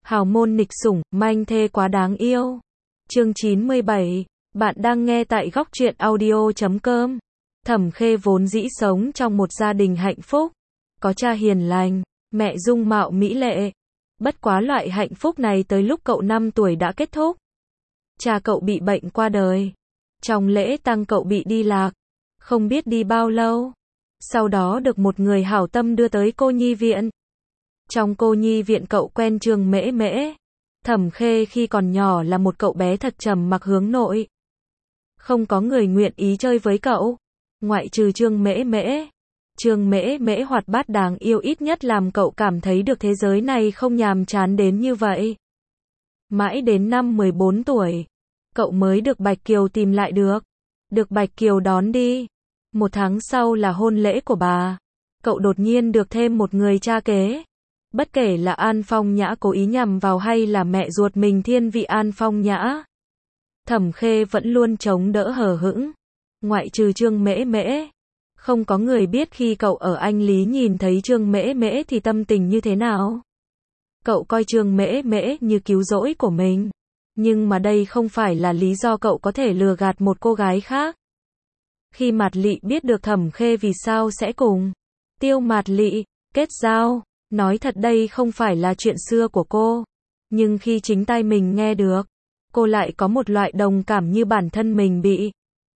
Hào môn nghịch sủng, manh thê quá đáng yêu. Chương 97. Bạn đang nghe tại góc truyện audio.com. Thẩm Khê vốn dĩ sống trong một gia đình hạnh phúc, có cha hiền lành, mẹ dung mạo mỹ lệ. Bất quá loại hạnh phúc này tới lúc cậu 5 tuổi đã kết thúc. Cha cậu bị bệnh qua đời. Trong lễ tang cậu bị đi lạc, không biết đi bao lâu. Sau đó được một người hảo tâm đưa tới cô nhi viện. Trong cô nhi viện cậu quen Trương Mễ Mễ. Thẩm Khê khi còn nhỏ là một cậu bé thật trầm mặc hướng nội. Không có người nguyện ý chơi với cậu, ngoại trừ Trương Mễ Mễ. Trương Mễ Mễ hoạt bát đáng yêu ít nhất làm cậu cảm thấy được thế giới này không nhàm chán đến như vậy. Mãi đến năm 14 tuổi, cậu mới được Bạch Kiều tìm lại được. Được Bạch Kiều đón đi. 1 tháng sau là hôn lễ của bà. Cậu đột nhiên được thêm một người cha kế. Bất kể là An Phong Nhã cố ý nhằm vào hay là mẹ ruột mình thiên vị An Phong Nhã, Thẩm Khê vẫn luôn chống đỡ hờ hững. Ngoại trừ Trương Mễ Mễ, không có người biết khi cậu ở Anh Lý nhìn thấy Trương Mễ Mễ thì tâm tình như thế nào. Cậu coi Trương Mễ Mễ như cứu rỗi của mình. Nhưng mà đây không phải là lý do cậu có thể lừa gạt một cô gái khác. Khi Mạt Lị biết được Thẩm Khê vì sao sẽ cùng Tiêu Mạt Lị kết giao, nói thật đây không phải là chuyện xưa của cô. Nhưng khi chính tai mình nghe được, cô lại có một loại đồng cảm như bản thân mình bị.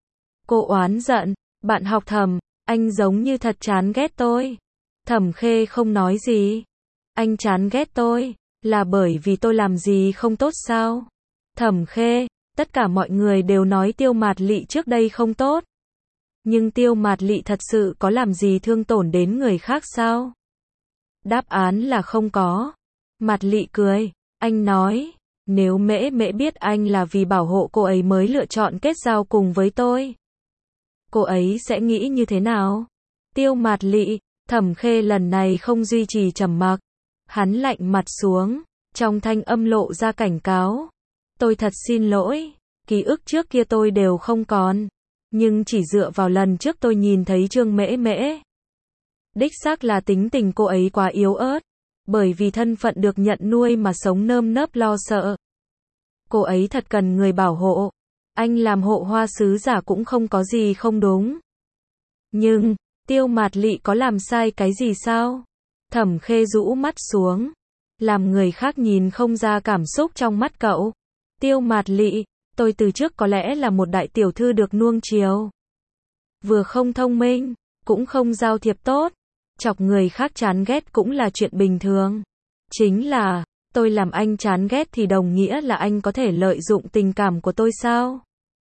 Cô oán giận, bạn học Thẩm, anh giống như thật chán ghét tôi. Thẩm Khê không nói gì. Anh chán ghét tôi, là bởi vì tôi làm gì không tốt sao? Thẩm Khê, tất cả mọi người đều nói Tiêu Mạt Lị trước đây không tốt. Nhưng Tiêu Mạt Lị thật sự có làm gì thương tổn đến người khác sao? Đáp án là không có. Mạt Lị cười, anh nói, nếu Mễ Mễ biết anh là vì bảo hộ cô ấy mới lựa chọn kết giao cùng với tôi, cô ấy sẽ nghĩ như thế nào? Tiêu Mạt Lị, Thẩm Khê lần này không duy trì trầm mặc. Hắn lạnh mặt xuống, trong thanh âm lộ ra cảnh cáo. Tôi thật xin lỗi, ký ức trước kia tôi đều không còn. Nhưng chỉ dựa vào lần trước tôi nhìn thấy Trương Mễ Mễ. Đích xác là tính tình cô ấy quá yếu ớt. Bởi vì thân phận được nhận nuôi mà sống nơm nớp lo sợ. Cô ấy thật cần người bảo hộ. Anh làm hộ hoa sứ giả cũng không có gì không đúng. Nhưng, Tiêu Mạt Lị có làm sai cái gì sao? Thẩm Khê rũ mắt xuống. Làm người khác nhìn không ra cảm xúc trong mắt cậu. Tiêu Mạt Lị, tôi từ trước có lẽ là một đại tiểu thư được nuông chiều. Vừa không thông minh, cũng không giao thiệp tốt. Chọc người khác chán ghét cũng là chuyện bình thường. Chính là, tôi làm anh chán ghét thì đồng nghĩa là anh có thể lợi dụng tình cảm của tôi sao?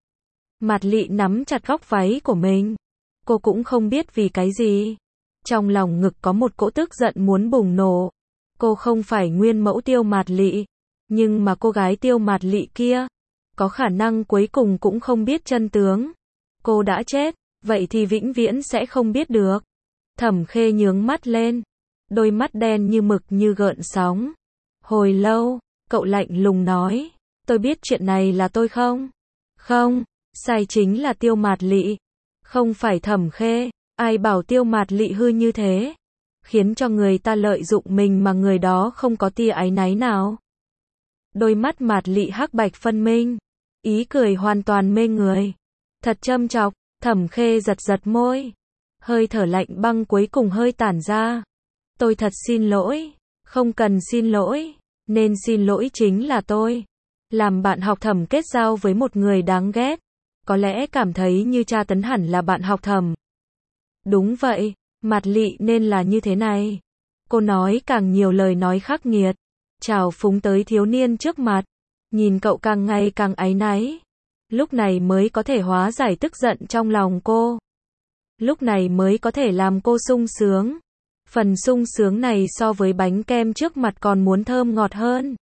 Mạt Lị nắm chặt góc váy của mình. Cô cũng không biết vì cái gì. Trong lòng ngực có một cỗ tức giận muốn bùng nổ. Cô không phải nguyên mẫu Tiêu Mạt Lị. Nhưng mà cô gái Tiêu Mạt Lị kia, có khả năng cuối cùng cũng không biết chân tướng. Cô đã chết, vậy thì vĩnh viễn sẽ không biết được. Thẩm Khê nhướng mắt lên. Đôi mắt đen như mực như gợn sóng. Hồi lâu, cậu lạnh lùng nói. Tôi biết chuyện này là tôi không? Không, sai chính là Tiêu Mạt Lị. Không phải Thẩm Khê. Ai bảo Tiêu Mạt Lị hư như thế? Khiến cho người ta lợi dụng mình mà người đó không có tia áy náy nào. Đôi mắt Mạt Lị hắc bạch phân minh. Ý cười hoàn toàn mê người. Thật châm chọc. Thẩm Khê giật giật môi. Hơi thở lạnh băng cuối cùng hơi tản ra. Tôi thật xin lỗi. Không cần xin lỗi. Nên xin lỗi chính là tôi. Làm bạn học Thẩm kết giao với một người đáng ghét. Có lẽ cảm thấy như tra tấn hẳn là bạn học Thẩm. Đúng vậy, Mạt Lị nên là như thế này. Cô nói càng nhiều lời nói khắc nghiệt. Trào phúng tới thiếu niên trước mặt. Nhìn cậu càng ngày càng áy náy. Lúc này mới có thể hóa giải tức giận trong lòng cô. Lúc này mới có thể làm cô sung sướng. Phần sung sướng này so với bánh kem trước mặt còn muốn thơm ngọt hơn.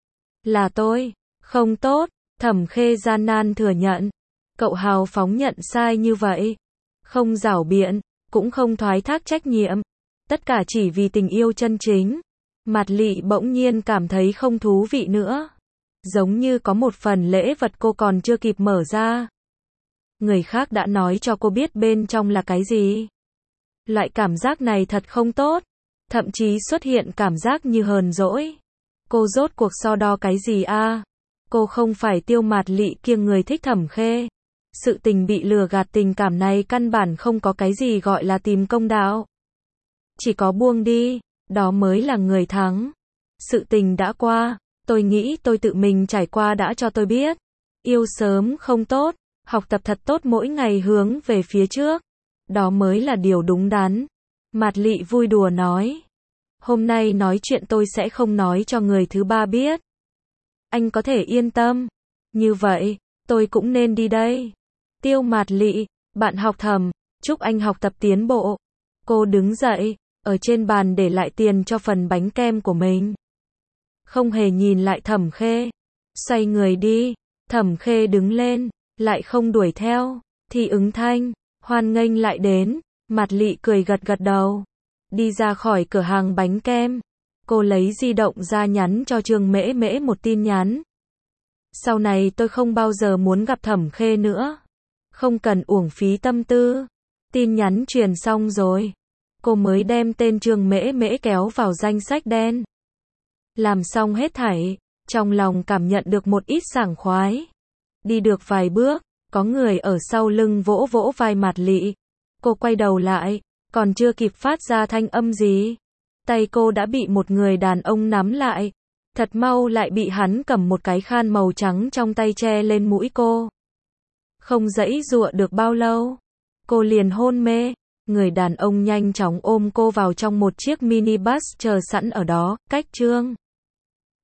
Là tôi, không tốt, Thẩm Khê gian nan thừa nhận. Cậu hào phóng nhận sai như vậy. Không giảo biện, cũng không thoái thác trách nhiệm. Tất cả chỉ vì tình yêu chân chính. Mạt Lị bỗng nhiên cảm thấy không thú vị nữa. Giống như có một phần lễ vật cô còn chưa kịp mở ra. Người khác đã nói cho cô biết bên trong là cái gì. Loại cảm giác này thật không tốt. Thậm chí xuất hiện cảm giác như hờn dỗi. Cô rốt cuộc so đo cái gì a? Cô không phải Tiêu Mạt Lị kia người thích Thẩm Khê. Sự tình bị lừa gạt tình cảm này căn bản không có cái gì gọi là tìm công đạo. Chỉ có buông đi, đó mới là người thắng. Sự tình đã qua, tôi nghĩ tôi tự mình trải qua đã cho tôi biết. Yêu sớm không tốt, học tập thật tốt mỗi ngày hướng về phía trước. Đó mới là điều đúng đắn. Mạt Lị vui đùa nói. Hôm nay nói chuyện tôi sẽ không nói cho người thứ ba biết. Anh có thể yên tâm. Như vậy, tôi cũng nên đi đây. Tiêu Mạt Lị, bạn học Thẩm, chúc anh học tập tiến bộ. Cô đứng dậy, ở trên bàn để lại tiền cho phần bánh kem của mình. Không hề nhìn lại Thẩm Khê. Xoay người đi, Thẩm Khê đứng lên, lại không đuổi theo. Thì Ứng Thanh, hoan nghênh lại đến. Mạt Lị cười gật gật đầu. Đi ra khỏi cửa hàng bánh kem. Cô lấy di động ra nhắn cho Trương Mễ Mễ một tin nhắn. Sau này tôi không bao giờ muốn gặp Thẩm Khê nữa. Không cần uổng phí tâm tư. Tin nhắn truyền xong rồi. Cô mới đem tên Trương Mễ Mễ kéo vào danh sách đen. Làm xong hết thảy, trong lòng cảm nhận được một ít sảng khoái. Đi được vài bước, có người ở sau lưng vỗ vỗ vai Mạt Lị. Cô quay đầu lại, còn chưa kịp phát ra thanh âm gì. Tay cô đã bị một người đàn ông nắm lại. Thật mau lại bị hắn cầm một cái khăn màu trắng trong tay che lên mũi cô. Không giãy giụa được bao lâu, cô liền hôn mê. Người đàn ông nhanh chóng ôm cô vào trong một chiếc minibus chờ sẵn ở đó, cách Trương